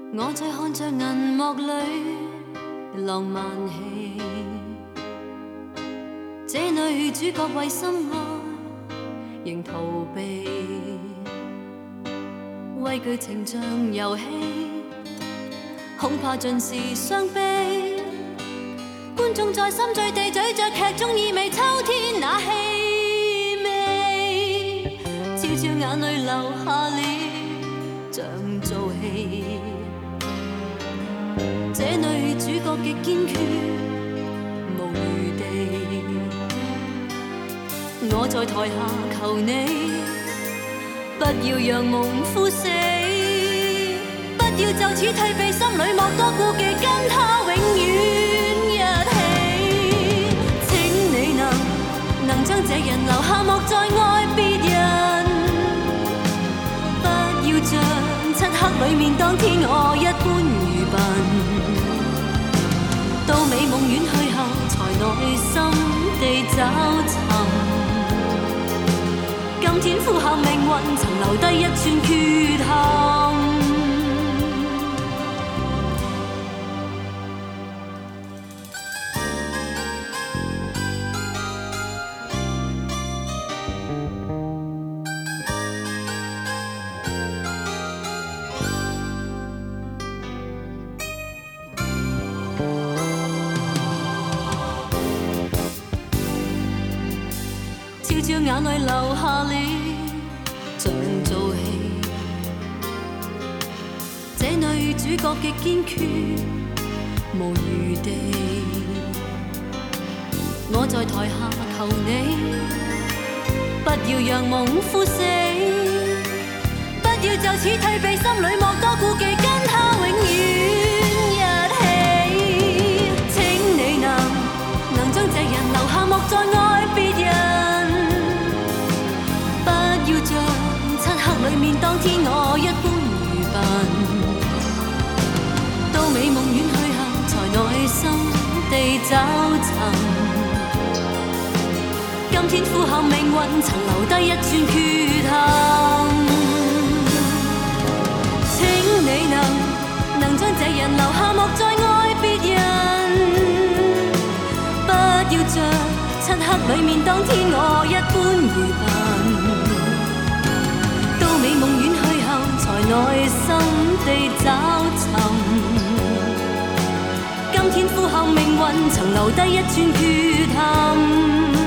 我在看着银幕里浪漫戏，这女主角为心爱仍逃避，畏惧情像游戏，恐怕尽是伤悲。观众在心醉地咀嚼剧中意味，秋天那气味，悄悄眼泪流下了，像做戏。这女主角极坚决，无余地。我在台下求你，不要让梦枯死，不要就此退避，心里莫多顾忌，跟他永远一起。请你能将这人留下，莫再爱别人，不要像漆黑里面當天我一般愚笨。到美夢遠去後，才內心地找尋。今天呼喊命運，曾留低一串缺陷。悄悄眼淚流下了，像做戲。這女主角極堅決，無餘地。我在台下求你，不要讓夢枯死，不要就此退避，心裏莫多顧忌，跟他永遠一起。請你能將這人留下，莫再愛別人。里面當天我一般愚笨，到美夢遠去後，才內心地找尋。今天呼喊命運，曾留低一串缺陷。請你能將這人留下，莫再愛別人，不要像漆黑裏面當天我一般愚笨。美夢遠去後，才內心地找尋。今天呼喊命運，曾留低一串缺陷。